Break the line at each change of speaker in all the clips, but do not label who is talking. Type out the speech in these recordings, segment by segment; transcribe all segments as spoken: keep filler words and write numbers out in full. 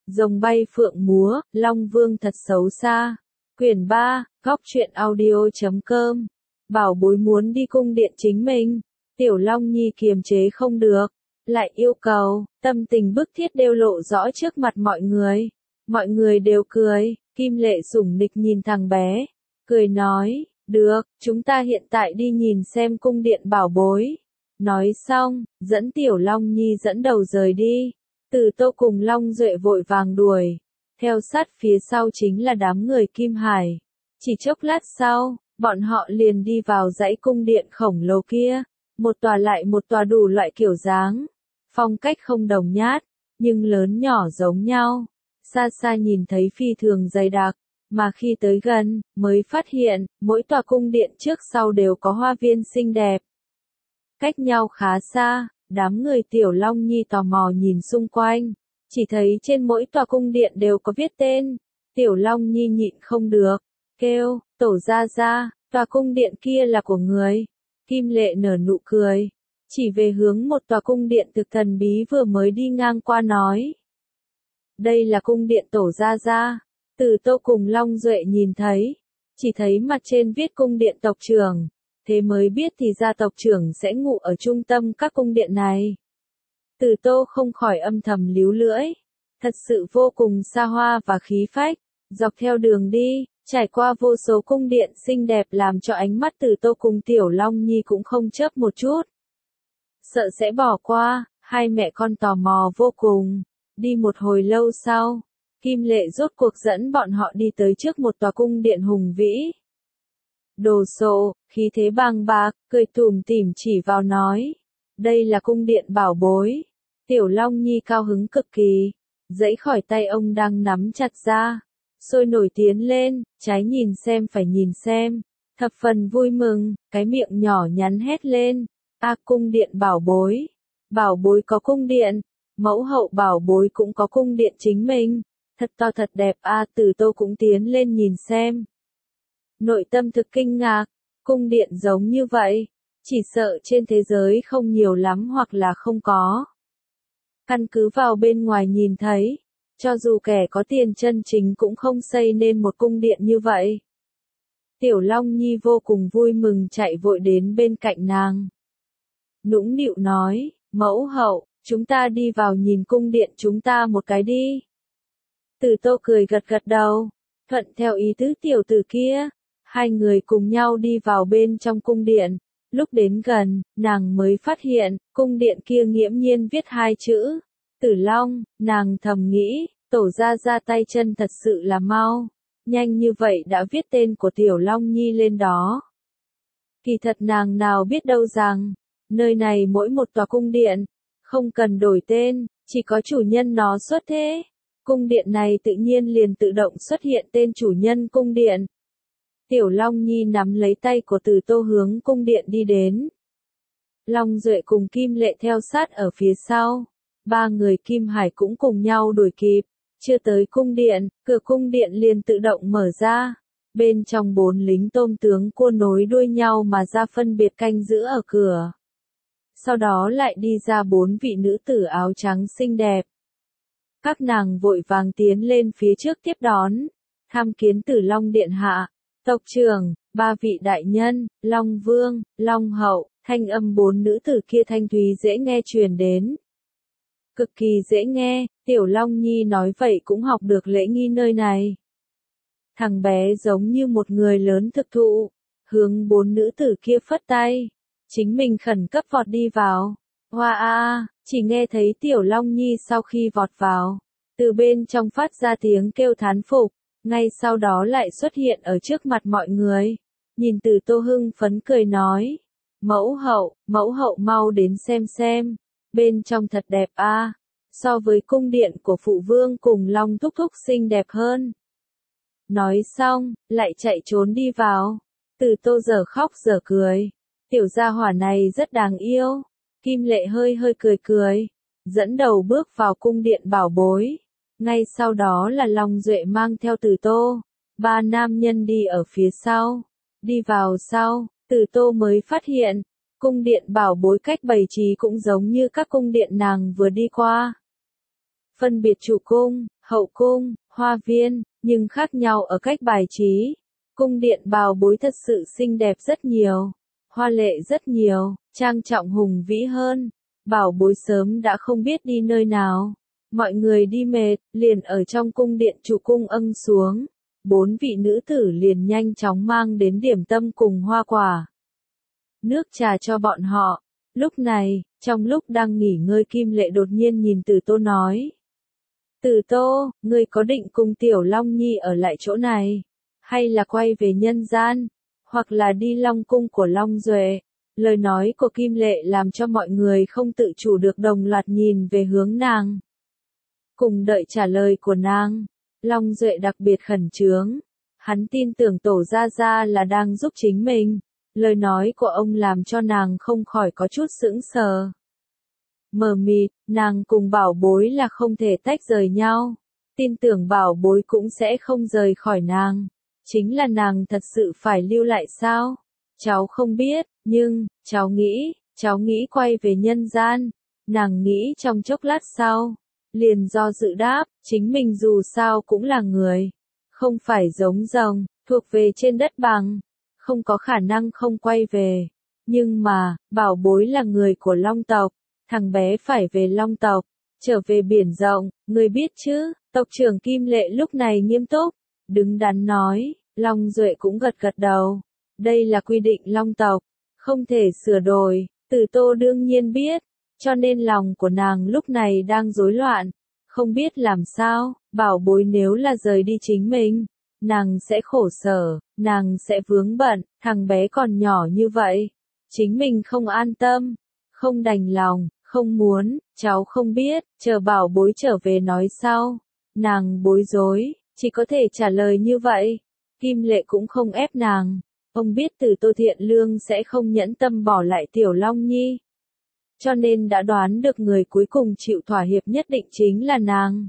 Rồng bay phượng múa, Long Vương thật xấu xa. Quyển ba, góc truyện audio.com. Bảo bối muốn đi cung điện chính mình. Tiểu Long Nhi kiềm chế không được. Lại yêu cầu, tâm tình bức thiết đều lộ rõ trước mặt mọi người. Mọi người đều cười, Kim Lệ sủng nịch nhìn thằng bé. Cười nói, được, chúng ta hiện tại đi nhìn xem cung điện bảo bối. Nói xong, dẫn Tiểu Long Nhi dẫn đầu rời đi. Từ Tô cùng Long Duệ vội vàng đuổi. Theo sát phía sau chính là đám người Kim Hải. Chỉ chốc lát sau, bọn họ liền đi vào dãy cung điện khổng lồ kia. Một tòa lại một tòa đủ loại kiểu dáng. Phong cách không đồng nhát, nhưng lớn nhỏ giống nhau. Xa xa nhìn thấy phi thường dày đặc, mà khi tới gần, mới phát hiện, mỗi tòa cung điện trước sau đều có hoa viên xinh đẹp. Cách nhau khá xa, đám người Tiểu Long Nhi tò mò nhìn xung quanh, chỉ thấy trên mỗi tòa cung điện đều có viết tên. Tiểu Long Nhi nhịn không được, kêu, Tổ gia gia, tòa cung điện kia là của người. Kim Lệ nở nụ cười, chỉ về hướng một tòa cung điện thực thần bí vừa mới đi ngang qua nói. Đây là cung điện Tổ gia gia. Từ Tô cùng Long Duệ nhìn thấy, chỉ thấy mặt trên viết cung điện tộc trưởng, thế mới biết thì ra tộc trưởng sẽ ngụ ở trung tâm các cung điện này. Từ Tô không khỏi âm thầm líu lưỡi, thật sự vô cùng xa hoa và khí phách, dọc theo đường đi, trải qua vô số cung điện xinh đẹp làm cho ánh mắt Từ Tô cùng Tiểu Long Nhi cũng không chớp một chút. Sợ sẽ bỏ qua, hai mẹ con tò mò vô cùng, đi một hồi lâu sau. Kim Lệ rốt cuộc dẫn bọn họ đi tới trước một tòa cung điện hùng vĩ. Đồ sộ, khí thế bàng bạc, cười tủm tỉm chỉ vào nói. Đây là cung điện bảo bối. Tiểu Long Nhi cao hứng cực kỳ. Giãy khỏi tay ông đang nắm chặt ra. Sôi nổi tiến lên, trái nhìn xem phải nhìn xem. Thập phần vui mừng, cái miệng nhỏ nhắn hét lên. A cung điện bảo bối. Bảo bối có cung điện. Mẫu hậu bảo bối cũng có cung điện chính mình. Thật to thật đẹp a à, Từ Tô cũng tiến lên nhìn xem. Nội tâm thực kinh ngạc, cung điện giống như vậy, chỉ sợ trên thế giới không nhiều lắm hoặc là không có. Căn cứ vào bên ngoài nhìn thấy, cho dù kẻ có tiền chân chính cũng không xây nên một cung điện như vậy. Tiểu Long Nhi vô cùng vui mừng chạy vội đến bên cạnh nàng. Nũng nịu nói, mẫu hậu, chúng ta đi vào nhìn cung điện chúng ta một cái đi. Từ Tô cười gật gật đầu, thuận theo ý tứ tiểu tử kia, hai người cùng nhau đi vào bên trong cung điện. Lúc đến gần, nàng mới phát hiện, cung điện kia nghiễm nhiên viết hai chữ, Tử Long. Nàng thầm nghĩ, Tổ gia gia tay chân thật sự là mau, nhanh như vậy đã viết tên của Tiểu Long Nhi lên đó. Kỳ thật nàng nào biết đâu rằng, nơi này mỗi một tòa cung điện, không cần đổi tên, chỉ có chủ nhân nó xuất thế. Cung điện này tự nhiên liền tự động xuất hiện tên chủ nhân cung điện. Tiểu Long Nhi nắm lấy tay của Từ Tô hướng cung điện đi đến. Long Duệ cùng Kim Lệ theo sát ở phía sau. Ba người Kim Hải cũng cùng nhau đuổi kịp. Chưa tới cung điện, cửa cung điện liền tự động mở ra. Bên trong bốn lính tôm tướng cua nối đuôi nhau mà ra phân biệt canh giữ ở cửa. Sau đó lại đi ra bốn vị nữ tử áo trắng xinh đẹp. Các nàng vội vàng tiến lên phía trước tiếp đón, tham kiến Tử Long điện hạ, tộc trưởng, ba vị đại nhân, Long Vương, Long Hậu, thanh âm bốn nữ tử kia thanh thúy dễ nghe truyền đến. Cực kỳ dễ nghe, Tiểu Long Nhi nói vậy cũng học được lễ nghi nơi này. Thằng bé giống như một người lớn thực thụ, hướng bốn nữ tử kia phất tay, chính mình khẩn cấp vọt đi vào. Hoa a, chỉ nghe thấy Tiểu Long Nhi sau khi vọt vào, từ bên trong phát ra tiếng kêu thán phục, ngay sau đó lại xuất hiện ở trước mặt mọi người. Nhìn Từ Tô hưng phấn cười nói, mẫu hậu, mẫu hậu mau đến xem xem, bên trong thật đẹp a, so với cung điện của phụ vương cùng Long thúc thúc xinh đẹp hơn. Nói xong, lại chạy trốn đi vào. Từ Tô giờ khóc giờ cười, tiểu gia hỏa này rất đáng yêu. Kim Lệ hơi hơi cười cười, dẫn đầu bước vào cung điện bảo bối. Ngay sau đó là Long Duệ mang theo Từ Tô, ba nam nhân đi ở phía sau. Đi vào sau, Từ Tô mới phát hiện, cung điện bảo bối cách bày trí cũng giống như các cung điện nàng vừa đi qua. Phân biệt chủ cung, hậu cung, hoa viên, nhưng khác nhau ở cách bài trí. Cung điện Bảo Bối thật sự xinh đẹp rất nhiều, hoa lệ rất nhiều, trang trọng hùng vĩ hơn. Bảo Bối sớm đã không biết đi nơi nào. Mọi người đi mệt, liền ở trong cung điện chủ cung âng xuống. Bốn vị nữ tử liền nhanh chóng mang đến điểm tâm cùng hoa quả, nước trà cho bọn họ. Lúc này, trong lúc đang nghỉ ngơi Kim Lệ đột nhiên nhìn Từ Tô nói. Từ Tô, ngươi có định cùng Tiểu Long Nhi ở lại chỗ này, hay là quay về nhân gian, hoặc là đi Long cung của Long Duệ? Lời nói của Kim Lệ làm cho mọi người không tự chủ được đồng loạt nhìn về hướng nàng. Cùng đợi trả lời của nàng, Long Duệ đặc biệt khẩn trương. Hắn tin tưởng Tổ Gia Gia là đang giúp chính mình. Lời nói của ông làm cho nàng không khỏi có chút sững sờ. Mờ mịt, nàng cùng Bảo Bối là không thể tách rời nhau. Tin tưởng Bảo Bối cũng sẽ không rời khỏi nàng. Chính là nàng thật sự phải lưu lại sao? Cháu không biết, nhưng, cháu nghĩ, cháu nghĩ quay về nhân gian. Nàng nghĩ trong chốc lát sau, liền do dự đáp, chính mình dù sao cũng là người. Không phải giống rồng, thuộc về trên đất bằng. Không có khả năng không quay về. Nhưng mà, Bảo Bối là người của Long tộc. Thằng bé phải về Long tộc. Trở về biển rộng, người biết chứ? Tộc trưởng Kim Lệ lúc này nghiêm túc. Đứng đắn nói, Long Duệ cũng gật gật đầu. Đây là quy định Long tộc. Không thể sửa đổi. Từ Tô đương nhiên biết. Cho nên lòng của nàng lúc này đang rối loạn. Không biết làm sao, Bảo Bối nếu là rời đi chính mình. Nàng sẽ khổ sở, nàng sẽ vướng bận, thằng bé còn nhỏ như vậy. Chính mình không an tâm, không đành lòng, không muốn, cháu không biết, chờ Bảo Bối trở về nói sau. Nàng bối rối, chỉ có thể trả lời như vậy. Kim Lệ cũng không ép nàng. Ông biết Từ Tô thiện lương sẽ không nhẫn tâm bỏ lại Tiểu Long Nhi. Cho nên đã đoán được người cuối cùng chịu thỏa hiệp nhất định chính là nàng.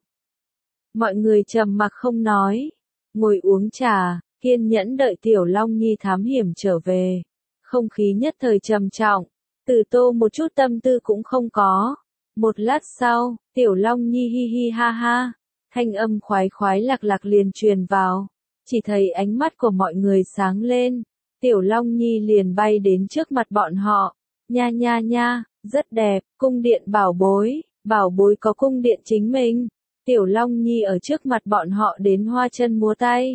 Mọi người trầm mặc không nói. Ngồi uống trà, kiên nhẫn đợi Tiểu Long Nhi thám hiểm trở về. Không khí nhất thời trầm trọng. Từ Tô một chút tâm tư cũng không có. Một lát sau, Tiểu Long Nhi hi hi ha ha. Thanh âm khoái khoái lạc lạc liền truyền vào. Chỉ thấy ánh mắt của mọi người sáng lên. Tiểu Long Nhi liền bay đến trước mặt bọn họ. Nha nha nha, rất đẹp, cung điện Bảo Bối. Bảo Bối có cung điện chính mình. Tiểu Long Nhi ở trước mặt bọn họ đến hoa chân múa tay.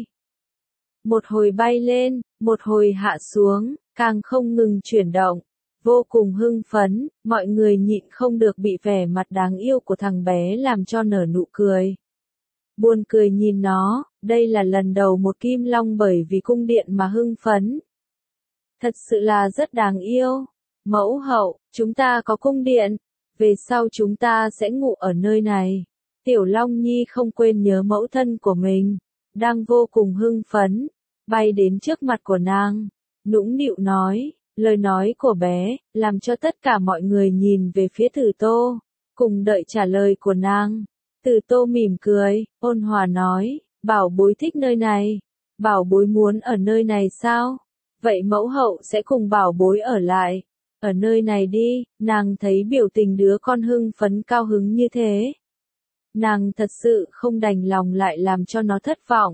Một hồi bay lên, một hồi hạ xuống, càng không ngừng chuyển động. Vô cùng hưng phấn, mọi người nhịn không được bị vẻ mặt đáng yêu của thằng bé làm cho nở nụ cười. Buồn cười nhìn nó, đây là lần đầu một Kim Long bởi vì cung điện mà hưng phấn. Thật sự là rất đáng yêu. Mẫu hậu, chúng ta có cung điện, về sau chúng ta sẽ ngủ ở nơi này. Tiểu Long Nhi không quên nhớ mẫu thân của mình, đang vô cùng hưng phấn, bay đến trước mặt của nàng, nũng nịu nói, lời nói của bé, làm cho tất cả mọi người nhìn về phía Từ Tô, cùng đợi trả lời của nàng. Từ Tô mỉm cười, ôn hòa nói, Bảo Bối thích nơi này, Bảo Bối muốn ở nơi này sao? Vậy mẫu hậu sẽ cùng Bảo Bối ở lại, ở nơi này đi. Nàng thấy biểu tình đứa con hưng phấn cao hứng như thế. Nàng thật sự không đành lòng lại làm cho nó thất vọng.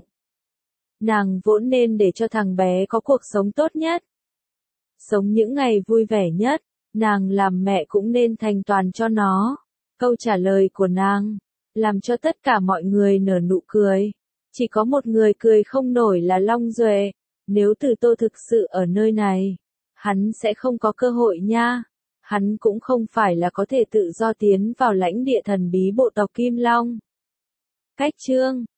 Nàng vốn nên để cho thằng bé có cuộc sống tốt nhất. Sống những ngày vui vẻ nhất, nàng làm mẹ cũng nên thành toàn cho nó. Câu trả lời của nàng, làm cho tất cả mọi người nở nụ cười. Chỉ có một người cười không nổi là Long Duệ. Nếu Từ Tô thực sự ở nơi này, hắn sẽ không có cơ hội nha. Hắn cũng không phải là có thể tự do tiến vào lãnh địa thần bí bộ tộc Kim Long. Cách chương